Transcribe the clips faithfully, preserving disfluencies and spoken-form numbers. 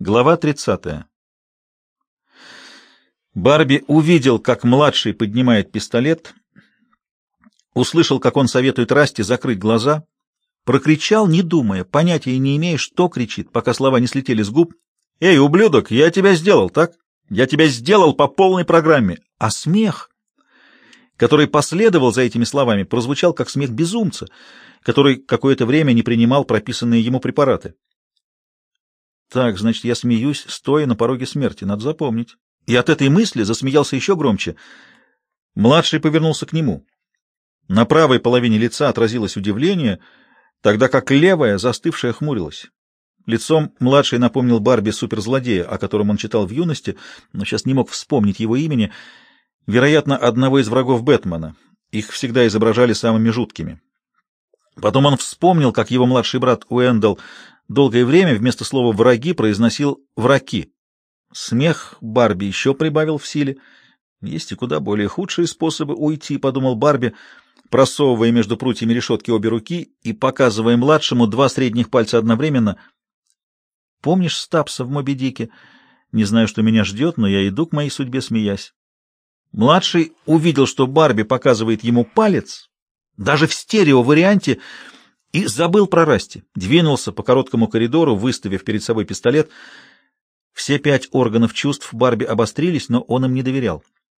Глава тридцатая. Барби увидел, как младший поднимает пистолет, услышал, как он советует Расти закрыть глаза, прокричал, не думая, понятия не имея, что кричит, пока слова не слетели с губ. «Эй, ублюдок, я тебя сделал, так? Я тебя сделал по полной программе!» А смех, который последовал за этими словами, прозвучал как смех безумца, который какое-то время не принимал прописанные ему препараты. Так, значит, я смеюсь, стоя на пороге смерти, надо запомнить. И от этой мысли засмеялся еще громче. Младший повернулся к нему. На правой половине лица отразилось удивление, тогда как левая, застывшая, хмурилась. Лицом младший напомнил Барби суперзлодея, о котором он читал в юности, но сейчас не мог вспомнить его имени, вероятно, одного из врагов Бэтмена. Их всегда изображали самыми жуткими. Потом он вспомнил, как его младший брат Уэндалл долгое время вместо слова «враги» произносил «враки». Смех Барби еще прибавил в силе. Есть и куда более худшие способы уйти, — подумал Барби, просовывая между прутьями решетки обе руки и показывая младшему два средних пальца одновременно. «Помнишь Стапса в Моби Дике? Не знаю, что меня ждет, но я иду к моей судьбе, смеясь». Младший увидел, что Барби показывает ему палец, даже в стерео-варианте, и забыл про Расти. Двинулся по короткому коридору, выставив перед собой пистолет. Все пять органов чувств Барби обострились, но он им не доверял.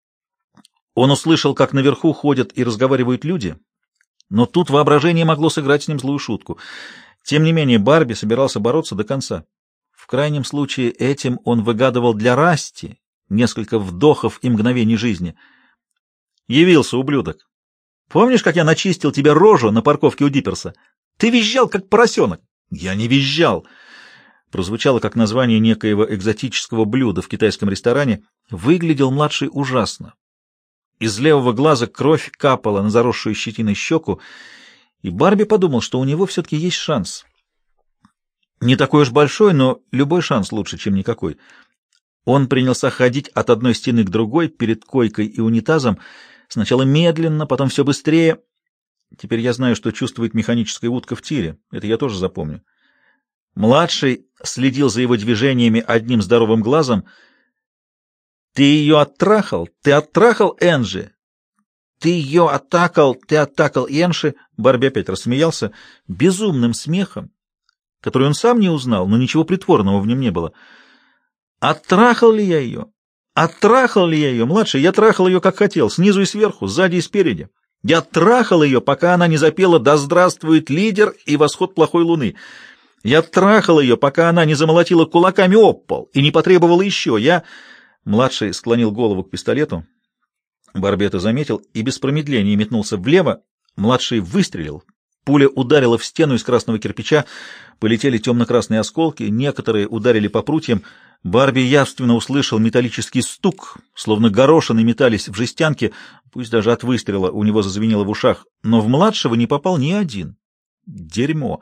Он услышал, как наверху ходят и разговаривают люди, но тут воображение могло сыграть с ним злую шутку. Тем не менее, Барби собирался бороться до конца. В крайнем случае, этим он выгадывал для Расти несколько вдохов и мгновений жизни. «Явился, ублюдок! Помнишь, как я начистил тебе рожу на парковке у Дипперса? Ты визжал, как поросенок!» «Я не визжал!» Прозвучало как название некоего экзотического блюда в китайском ресторане. Выглядел младший ужасно. Из левого глаза кровь капала на заросшую щетиной щеку, и Барби подумал, что у него все-таки есть шанс. Не такой уж большой, но любой шанс лучше, чем никакой. Он принялся ходить от одной стены к другой, перед койкой и унитазом, сначала медленно, потом все быстрее. Теперь я знаю, что чувствует механическая утка в тире. Это я тоже запомню. Младший следил за его движениями одним здоровым глазом. «Ты ее оттрахал? Ты оттрахал Энджи? Ты ее оттакал? Ты оттакал Энши?» Барби опять рассмеялся безумным смехом, который он сам не узнал, но ничего притворного в нем не было. «Оттрахал ли я ее? Оттрахал ли я ее, младший? Я трахал ее, как хотел, снизу и сверху, сзади и спереди. Я трахал ее, пока она не запела «Да здравствует лидер» и «Восход плохой луны». Я трахал ее, пока она не замолотила кулаками об пол и не потребовала еще. Я...» Младший склонил голову к пистолету. Барби это заметил и без промедления метнулся влево. Младший выстрелил. Пуля ударила в стену из красного кирпича. Полетели темно-красные осколки, некоторые ударили по прутьям. Барби явственно услышал металлический стук, словно горошины метались в жестянке, пусть даже от выстрела у него зазвенело в ушах, но в младшего не попал ни один. Дерьмо!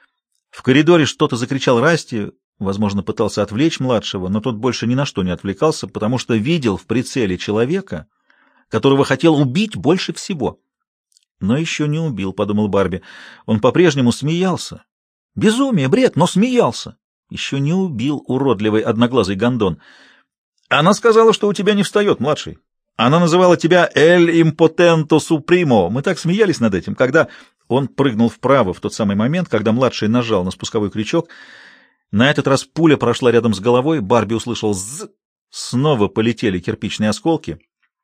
В коридоре что-то закричал Расти, возможно, пытался отвлечь младшего, но тот больше ни на что не отвлекался, потому что видел в прицеле человека, которого хотел убить больше всего. Но еще не убил, — подумал Барби. Он по-прежнему смеялся. Безумие, бред, но смеялся. Еще не убил уродливый одноглазый гондон. «Она сказала, что у тебя не встает, младший. Она называла тебя «Эль импотенто супримо». Мы так смеялись над этим, когда...» Он прыгнул вправо в тот самый момент, когда младший нажал на спусковой крючок. На этот раз пуля прошла рядом с головой, Барби услышал «зз». Снова полетели кирпичные осколки.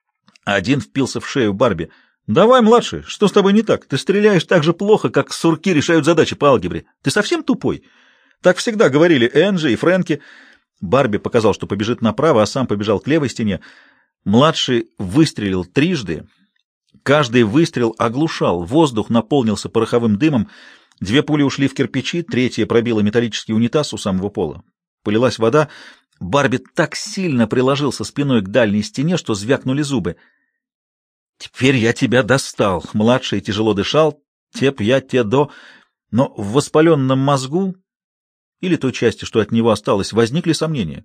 Один впился в шею Барби. «Давай, младший, что с тобой не так? Ты стреляешь так же плохо, как сурки решают задачи по алгебре. Ты совсем тупой?» Так всегда говорили Энджи и Фрэнки. Барби показал, что побежит направо, а сам побежал к левой стене. Младший выстрелил трижды. Каждый выстрел оглушал, воздух наполнился пороховым дымом. Две пули ушли в кирпичи, третья пробила металлический унитаз у самого пола. Полилась вода. Барби так сильно приложился спиной к дальней стене, что звякнули зубы. «Теперь я тебя достал!» Младший тяжело дышал. «Теп я те до...» Но в воспаленном мозгу или той части, что от него осталось, возникли сомнения.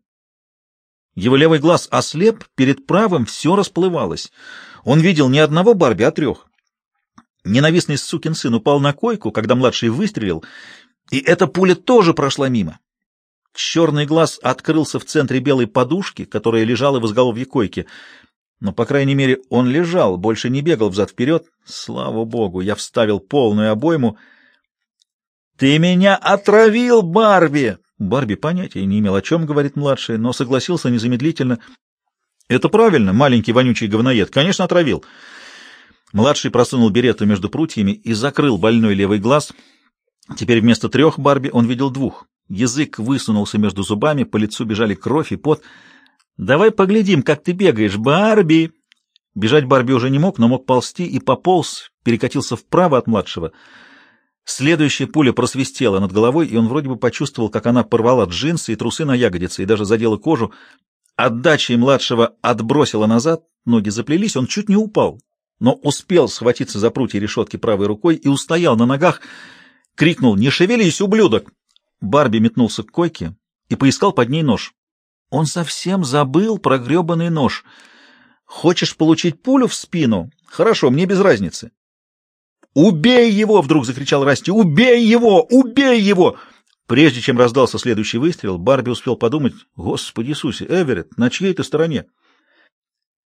Его левый глаз ослеп, перед правым все расплывалось. Он видел не одного Барби, а трех. Ненавистный сукин сын упал на койку, когда младший выстрелил, и эта пуля тоже прошла мимо. Черный глаз открылся в центре белой подушки, которая лежала в изголовье койки. Но, по крайней мере, он лежал, больше не бегал взад-вперед. Слава богу, я вставил полную обойму. «Ты меня отравил, Барби!» Барби понятия не имел, о чем говорит младший, но согласился незамедлительно. «Это правильно, маленький вонючий говноед. Конечно, отравил». Младший просунул беретту между прутьями и закрыл больной левый глаз. Теперь вместо трех Барби он видел двух. Язык высунулся между зубами, по лицу бежали кровь и пот. «Давай поглядим, как ты бегаешь, Барби!» Бежать Барби уже не мог, но мог ползти и пополз, перекатился вправо от младшего. Следующая пуля просвистела над головой, и он вроде бы почувствовал, как она порвала джинсы и трусы на ягодице и даже задела кожу. Отдачей младшего отбросила назад, ноги заплелись, он чуть не упал, но успел схватиться за прутья решетки правой рукой и устоял на ногах, крикнул: «Не шевелись, ублюдок!» Барби метнулся к койке и поискал под ней нож. Он совсем забыл про гребаный нож. «Хочешь получить пулю в спину? Хорошо, мне без разницы». «Убей его!» — вдруг закричал Расти. «Убей его! Убей его!» Прежде чем раздался следующий выстрел, Барби успел подумать: «Господи Иисусе, Эверетт, на чьей ты стороне?»